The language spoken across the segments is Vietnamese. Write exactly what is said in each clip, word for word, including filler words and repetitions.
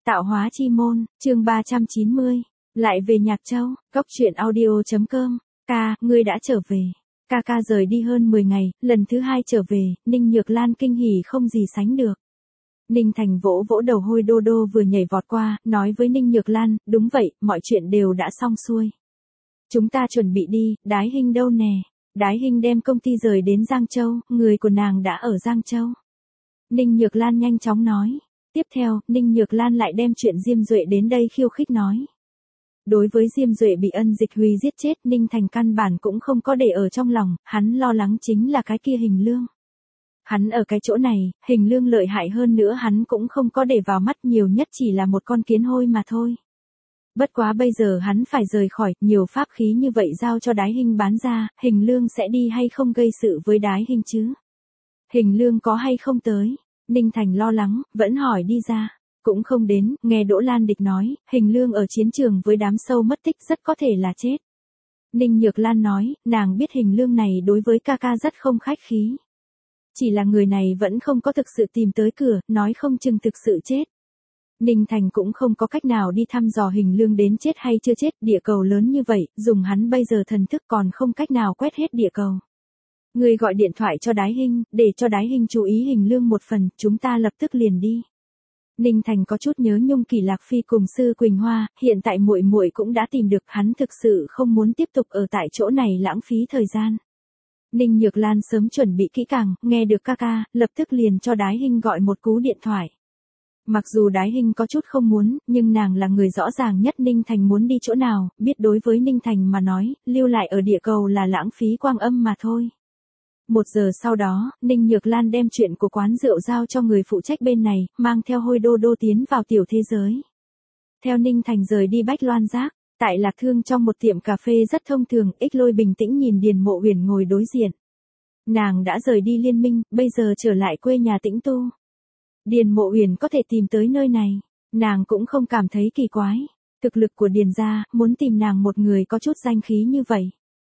Tạo hóa chi môn, chương ba trăm chín mươi. Lại về Nhạc Châu, Cốc truyện audio.com. Ca, ngươi đã trở về. Ca ca rời đi hơn mười ngày, lần thứ hai trở về, Ninh Nhược Lan kinh hỉ không gì sánh được. Ninh Thành vỗ vỗ đầu Hôi Đô Đô vừa nhảy vọt qua, nói với Ninh Nhược Lan, đúng vậy, mọi chuyện đều đã xong xuôi. Chúng ta chuẩn bị đi, Đái Hinh đâu nè. Đái Hinh đem công ty rời đến Giang Châu, người của nàng đã ở Giang Châu. Ninh Nhược Lan nhanh chóng nói. Tiếp theo, Ninh Nhược Lan lại đem chuyện Diêm Duệ đến đây khiêu khích nói. Đối với Diêm Duệ bị Ân Dịch Huy giết chết, Ninh Thành căn bản cũng không có để ở trong lòng, hắn lo lắng chính là cái kia Hình Lương. Hắn ở cái chỗ này, Hình Lương lợi hại hơn nữa hắn cũng không có để vào mắt, nhiều nhất chỉ là một con kiến hôi mà thôi. Bất quá bây giờ hắn phải rời khỏi, nhiều pháp khí như vậy giao cho Đái Hinh bán ra, Hình Lương sẽ đi hay không gây sự với Đái Hinh chứ? Hình Lương có hay không tới? Ninh Thành lo lắng, vẫn hỏi đi ra. Cũng không đến, nghe Đỗ Lan Địch nói, Hình Lương ở chiến trường với đám sâu mất tích rất có thể là chết. Ninh Nhược Lan nói, nàng biết Hình Lương này đối với ca ca rất không khách khí. Chỉ là người này vẫn không có thực sự tìm tới cửa, nói không chừng thực sự chết. Ninh Thành cũng không có cách nào đi thăm dò Hình Lương đến chết hay chưa chết, địa cầu lớn như vậy, dùng hắn bây giờ thần thức còn không cách nào quét hết địa cầu. Người gọi điện thoại cho Đái Hinh, để cho Đái Hinh chú ý Hình Lương một phần, chúng ta lập tức liền đi. Ninh Thành có chút nhớ Nhung Kỳ Lạc Phi cùng Sư Quỳnh Hoa, hiện tại muội muội cũng đã tìm được, hắn thực sự không muốn tiếp tục ở tại chỗ này lãng phí thời gian. Ninh Nhược Lan sớm chuẩn bị kỹ càng, nghe được ca ca, lập tức liền cho Đái Hinh gọi một cú điện thoại. Mặc dù Đái Hinh có chút không muốn, nhưng nàng là người rõ ràng nhất Ninh Thành muốn đi chỗ nào, biết đối với Ninh Thành mà nói, lưu lại ở địa cầu là lãng phí quang âm mà thôi. Một giờ sau đó, Ninh Nhược Lan đem chuyện của quán rượu giao cho người phụ trách bên này, mang theo Hôi Đô Đô tiến vào tiểu thế giới. Theo Ninh Thành rời đi Bách Loan Giác, tại Lạc Thương trong một tiệm cà phê rất thông thường, Ích Lôi bình tĩnh nhìn Điền Mộ Uyển ngồi đối diện. Nàng đã rời đi liên minh, bây giờ trở lại quê nhà tĩnh tu. Điền Mộ Uyển có thể tìm tới nơi này, nàng cũng không cảm thấy kỳ quái. Thực lực của Điền gia, muốn tìm nàng một người có chút danh khí như vậy,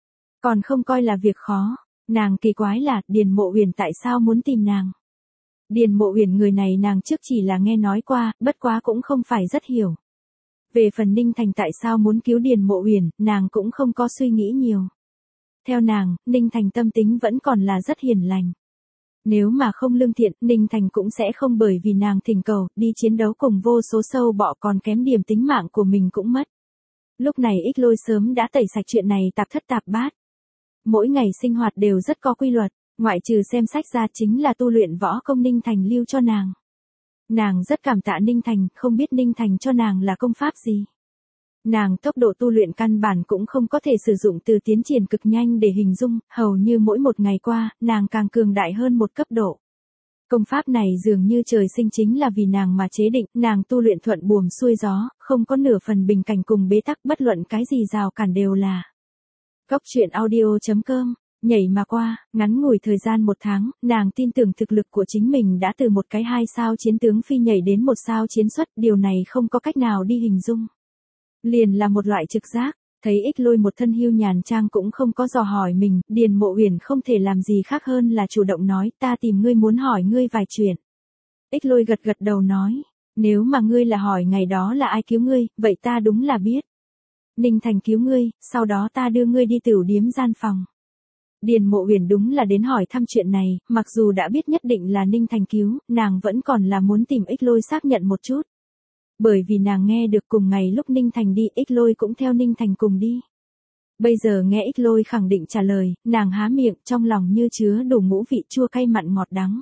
còn không coi là việc khó. Nàng kỳ quái là, Điền Mộ Uyển tại sao muốn tìm nàng? Điền Mộ Uyển người này nàng trước chỉ là nghe nói qua, bất quá cũng không phải rất hiểu. Về phần Ninh Thành tại sao muốn cứu Điền Mộ Uyển, nàng cũng không có suy nghĩ nhiều. Theo nàng, Ninh Thành tâm tính vẫn còn là rất hiền lành. Nếu mà không lương thiện, Ninh Thành cũng sẽ không bởi vì nàng thỉnh cầu, đi chiến đấu cùng vô số sâu bọ còn kém điểm tính mạng của mình cũng mất. Lúc này Ích Lôi sớm đã tẩy sạch chuyện này tạp thất tạp bát. Mỗi ngày sinh hoạt đều rất có quy luật, ngoại trừ xem sách ra chính là tu luyện võ công Ninh Thành lưu cho nàng. Nàng rất cảm tạ Ninh Thành, không biết Ninh Thành cho nàng là công pháp gì. Nàng tốc độ tu luyện căn bản cũng không có thể sử dụng từ tiến triển cực nhanh để hình dung, hầu như mỗi một ngày qua, nàng càng cường đại hơn một cấp độ. Công pháp này dường như trời sinh chính là vì nàng mà chế định, nàng tu luyện thuận buồm xuôi gió, không có nửa phần bình cảnh cùng bế tắc, bất luận cái gì rào cản đều là. Cốc truyện audio.com, nhảy mà qua, ngắn ngủi thời gian một tháng, nàng tin tưởng thực lực của chính mình đã từ một cái hai sao chiến tướng phi nhảy đến một sao chiến xuất, điều này không có cách nào đi hình dung. Liền là một loại trực giác, thấy Ích Lôi một thân hưu nhàn trang cũng không có dò hỏi mình, Điền Mộ Uyển không thể làm gì khác hơn là chủ động nói, ta tìm ngươi muốn hỏi ngươi vài chuyện. Ích Lôi gật gật đầu nói, nếu mà ngươi là hỏi ngày đó là ai cứu ngươi, vậy ta đúng là biết. Ninh Thành cứu ngươi, sau đó ta đưa ngươi đi tửu điếm gian phòng. Điền Mộ Uyển đúng là đến hỏi thăm chuyện này, mặc dù đã biết nhất định là Ninh Thành cứu, nàng vẫn còn là muốn tìm Ích Lôi xác nhận một chút. Bởi vì nàng nghe được cùng ngày lúc Ninh Thành đi, Ích Lôi cũng theo Ninh Thành cùng đi. Bây giờ nghe Ích Lôi khẳng định trả lời, nàng há miệng, trong lòng như chứa đủ ngũ vị chua cay mặn ngọt đắng.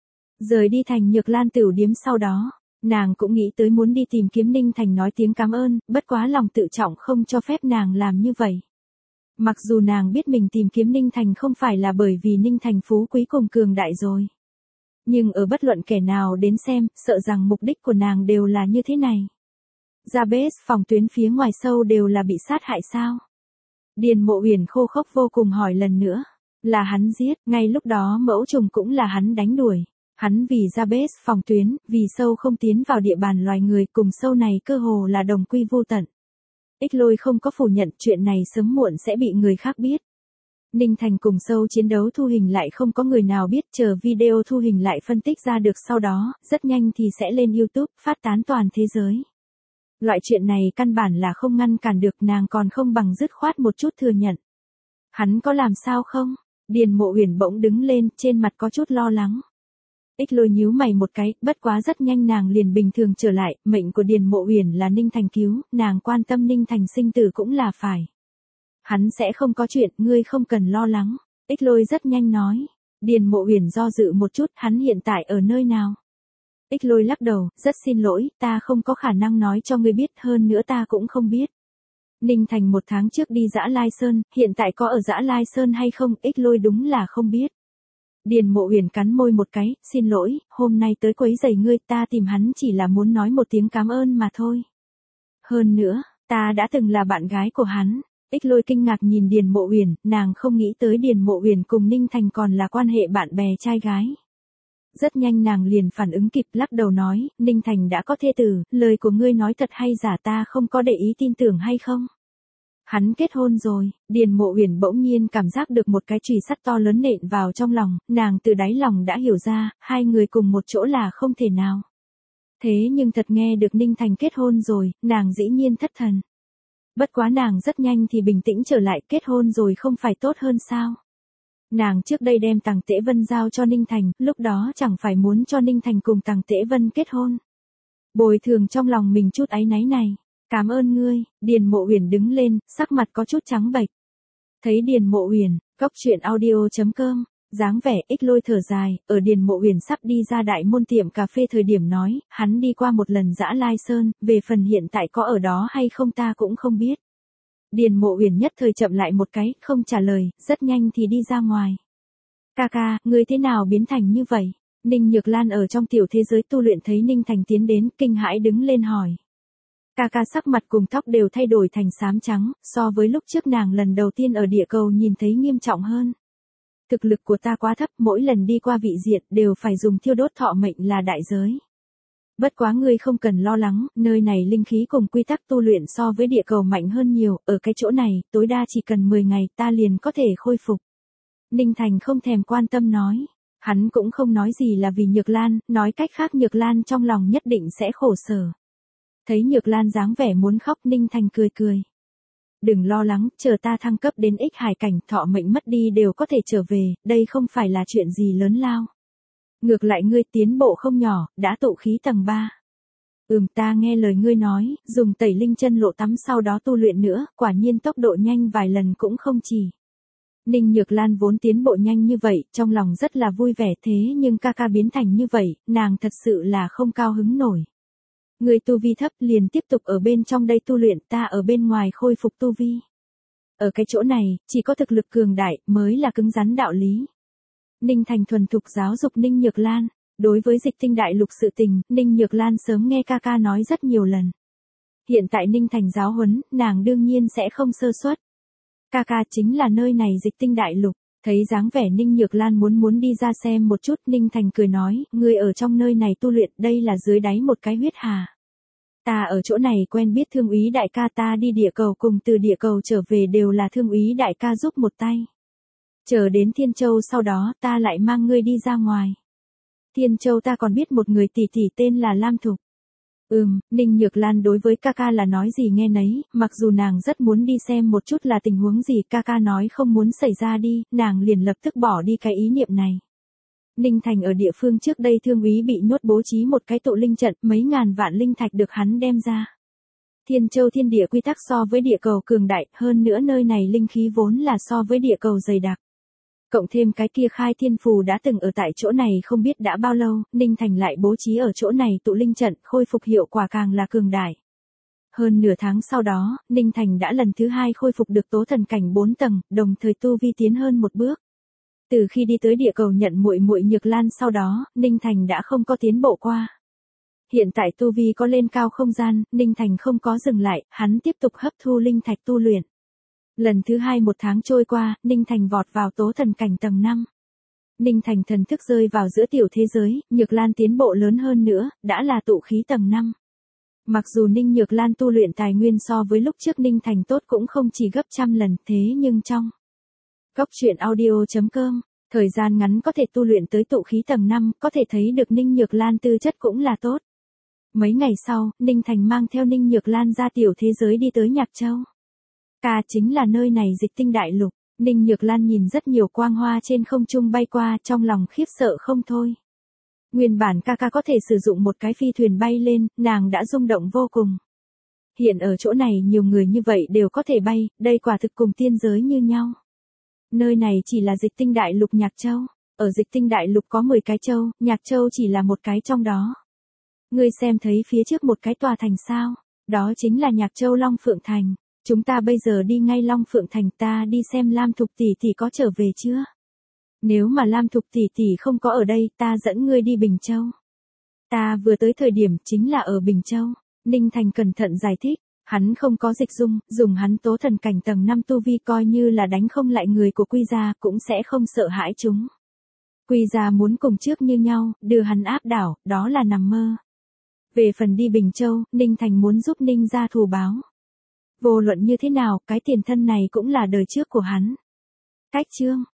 Rời đi thành Nhược Lan tửu điếm sau đó, nàng cũng nghĩ tới muốn đi tìm kiếm Ninh Thành nói tiếng cảm ơn, bất quá lòng tự trọng không cho phép nàng làm như vậy. Mặc dù nàng biết mình tìm kiếm Ninh Thành không phải là bởi vì Ninh Thành phú quý cùng cường đại rồi. Nhưng ở bất luận kẻ nào đến xem, sợ rằng mục đích của nàng đều là như thế này. Ra bếp phòng tuyến phía ngoài sâu đều là bị sát hại sao? Điền Mộ Uyển khô khốc vô cùng hỏi lần nữa. Là hắn giết, ngay lúc đó mẫu trùng cũng là hắn đánh đuổi. Hắn vì ra bếp phòng tuyến, vì sâu không tiến vào địa bàn loài người, cùng sâu này cơ hồ là đồng quy vô tận. Ích Lôi không có phủ nhận chuyện này sớm muộn sẽ bị người khác biết. Ninh Thành cùng sâu chiến đấu thu hình lại không có người nào biết, chờ video thu hình lại phân tích ra được sau đó, rất nhanh thì sẽ lên YouTube, phát tán toàn thế giới. Loại chuyện này căn bản là không ngăn cản được, nàng còn không bằng dứt khoát một chút thừa nhận. Hắn có làm sao không? Điền Mộ Uyển bỗng đứng lên, trên mặt có chút lo lắng. Ích Lôi nhíu mày một cái, bất quá rất nhanh nàng liền bình thường trở lại, mệnh của Điền Mộ Uyển là Ninh Thành cứu, nàng quan tâm Ninh Thành sinh tử cũng là phải. Hắn sẽ không có chuyện, ngươi không cần lo lắng. Ích Lôi rất nhanh nói. Điền Mộ Uyển do dự một chút, hắn hiện tại ở nơi nào? Ích Lôi lắc đầu, rất xin lỗi, ta không có khả năng nói cho ngươi biết, hơn nữa ta cũng không biết. Ninh Thành một tháng trước đi Dã Lai Sơn, hiện tại có ở Dã Lai Sơn hay không, Ích Lôi đúng là không biết. Điền Mộ Uyển cắn môi một cái, xin lỗi, hôm nay tới quấy rầy ngươi, ta tìm hắn chỉ là muốn nói một tiếng cảm ơn mà thôi. Hơn nữa, ta đã từng là bạn gái của hắn. Ích Lôi kinh ngạc nhìn Điền Mộ Uyển, nàng không nghĩ tới Điền Mộ Uyển cùng Ninh Thành còn là quan hệ bạn bè trai gái. Rất nhanh nàng liền phản ứng kịp, lắc đầu nói, Ninh Thành đã có thê tử, lời của ngươi nói thật hay giả ta không có để ý tin tưởng hay không? Hắn kết hôn rồi. Điền Mộ Uyển bỗng nhiên cảm giác được một cái chùy sắt to lớn nện vào trong lòng, nàng từ đáy lòng đã hiểu ra, hai người cùng một chỗ là không thể nào. Thế nhưng thật nghe được Ninh Thành kết hôn rồi, nàng dĩ nhiên thất thần. Bất quá nàng rất nhanh thì bình tĩnh trở lại, kết hôn rồi không phải tốt hơn sao? Nàng trước đây đem Tằng Tễ Vân giao cho Ninh Thành, lúc đó chẳng phải muốn cho Ninh Thành cùng Tằng Tễ Vân kết hôn. Bồi thường trong lòng mình chút áy náy này. Cảm ơn ngươi. Điền Mộ Uyển đứng lên, sắc mặt có chút trắng bệch. Thấy Điền Mộ Uyển, cốc truyện audio chấm com, dáng vẻ Ích Lôi thở dài, ở Điền Mộ Uyển sắp đi ra đại môn tiệm cà phê thời điểm nói, hắn đi qua một lần Dã Lai Sơn, về phần hiện tại có ở đó hay không ta cũng không biết. Điền Mộ Uyển nhất thời chậm lại một cái, không trả lời, rất nhanh thì đi ra ngoài. Ca ca, ngươi thế nào biến thành như vậy? Ninh Nhược Lan ở trong tiểu thế giới tu luyện thấy Ninh Thành tiến đến, kinh hãi đứng lên hỏi. Ca ca sắc mặt cùng tóc đều thay đổi thành xám trắng, so với lúc trước nàng lần đầu tiên ở địa cầu nhìn thấy nghiêm trọng hơn. Thực lực của ta quá thấp, mỗi lần đi qua vị diện đều phải dùng thiêu đốt thọ mệnh là đại giới. Bất quá ngươi không cần lo lắng, nơi này linh khí cùng quy tắc tu luyện so với địa cầu mạnh hơn nhiều, ở cái chỗ này, tối đa chỉ cần mười ngày ta liền có thể khôi phục. Ninh Thành không thèm quan tâm nói. Hắn cũng không nói gì là vì Nhược Lan, nói cách khác Nhược Lan trong lòng nhất định sẽ khổ sở. Thấy Nhược Lan dáng vẻ muốn khóc, Ninh Thành cười cười. Đừng lo lắng, chờ ta thăng cấp đến ích hải cảnh, thọ mệnh mất đi đều có thể trở về, đây không phải là chuyện gì lớn lao. Ngược lại ngươi tiến bộ không nhỏ, đã tụ khí tầng ba. Ừm, ta nghe lời ngươi nói, dùng tẩy linh chân lộ tắm sau đó tu luyện nữa, quả nhiên tốc độ nhanh vài lần cũng không chỉ. Ninh Nhược Lan vốn tiến bộ nhanh như vậy, trong lòng rất là vui vẻ, thế nhưng ca ca biến thành như vậy, nàng thật sự là không cao hứng nổi. Người tu vi thấp liền tiếp tục ở bên trong đây tu luyện, ta ở bên ngoài khôi phục tu vi. Ở cái chỗ này, chỉ có thực lực cường đại mới là cứng rắn đạo lý. Ninh Thành thuần thục giáo dục Ninh Nhược Lan. Đối với Dịch Tinh Đại Lục sự tình, Ninh Nhược Lan sớm nghe ca ca nói rất nhiều lần. Hiện tại Ninh Thành giáo huấn, nàng đương nhiên sẽ không sơ suất. Ca ca chính là nơi này Dịch Tinh Đại Lục. Thấy dáng vẻ Ninh Nhược Lan muốn muốn đi ra xem một chút, Ninh Thành cười nói, ngươi ở trong nơi này tu luyện, đây là dưới đáy một cái huyết hà. Ta ở chỗ này quen biết Thương úy đại ca, ta đi địa cầu cùng từ địa cầu trở về đều là Thương úy đại ca giúp một tay. Chờ đến Thiên Châu sau đó ta lại mang ngươi đi ra ngoài. Thiên Châu ta còn biết một người tỷ tỷ tên là Lam Thục. Ừm, Ninh Nhược Lan đối với ca ca là nói gì nghe nấy, mặc dù nàng rất muốn đi xem một chút là tình huống gì, ca ca nói không muốn xảy ra đi, nàng liền lập tức bỏ đi cái ý niệm này. Ninh Thành ở địa phương trước đây Thương úy bị nhốt bố trí một cái tụ linh trận, mấy ngàn vạn linh thạch được hắn đem ra. Thiên Châu thiên địa quy tắc so với địa cầu cường đại, hơn nữa nơi này linh khí vốn là so với địa cầu dày đặc. Cộng thêm cái kia Khai Thiên Phù đã từng ở tại chỗ này không biết đã bao lâu, Ninh Thành lại bố trí ở chỗ này tụ linh trận, khôi phục hiệu quả càng là cường đại. Hơn nửa tháng sau đó, Ninh Thành đã lần thứ hai khôi phục được tố thần cảnh bốn tầng, đồng thời tu vi tiến hơn một bước. Từ khi đi tới địa cầu nhận muội muội Nhược Lan sau đó, Ninh Thành đã không có tiến bộ qua. Hiện tại tu vi có lên cao không gian, Ninh Thành không có dừng lại, hắn tiếp tục hấp thu linh thạch tu luyện. Lần thứ hai một tháng trôi qua, Ninh Thành vọt vào tố thần cảnh tầng năm. Ninh Thành thần thức rơi vào giữa tiểu thế giới, Nhược Lan tiến bộ lớn hơn nữa, đã là tụ khí tầng năm. Mặc dù Ninh Nhược Lan tu luyện tài nguyên so với lúc trước Ninh Thành tốt cũng không chỉ gấp trăm lần, thế nhưng trong cốc truyện audio chấm com, thời gian ngắn có thể tu luyện tới tụ khí tầng năm, có thể thấy được Ninh Nhược Lan tư chất cũng là tốt. Mấy ngày sau, Ninh Thành mang theo Ninh Nhược Lan ra tiểu thế giới đi tới Nhạc Châu. Ca chính là nơi này Dịch Tinh Đại Lục. Ninh Nhược Lan nhìn rất nhiều quang hoa trên không trung bay qua, trong lòng khiếp sợ không thôi. Nguyên bản ca ca có thể sử dụng một cái phi thuyền bay lên, nàng đã rung động vô cùng. Hiện ở chỗ này nhiều người như vậy đều có thể bay, đây quả thực cùng tiên giới như nhau. Nơi này chỉ là Dịch Tinh Đại Lục Nhạc Châu. Ở Dịch Tinh Đại Lục có mười cái châu, Nhạc Châu chỉ là một cái trong đó. Ngươi xem thấy phía trước một cái tòa thành sao? Đó chính là Nhạc Châu Long Phượng Thành. Chúng ta bây giờ đi ngay Long Phượng Thành, ta đi xem Lam Thục tỷ tỷ có trở về chưa? Nếu mà Lam Thục tỷ tỷ không có ở đây, ta dẫn ngươi đi Bình Châu. Ta vừa tới thời điểm chính là ở Bình Châu. Ninh Thành cẩn thận giải thích, hắn không có dịch dung, dùng hắn tố thần cảnh tầng năm tu vi coi như là đánh không lại người của Quy gia cũng sẽ không sợ hãi chúng. Quy gia muốn cùng trước như nhau, đưa hắn áp đảo, đó là nằm mơ. Về phần đi Bình Châu, Ninh Thành muốn giúp Ninh gia thù báo. Vô luận như thế nào, cái tiền thân này cũng là đời trước của hắn. Cách chương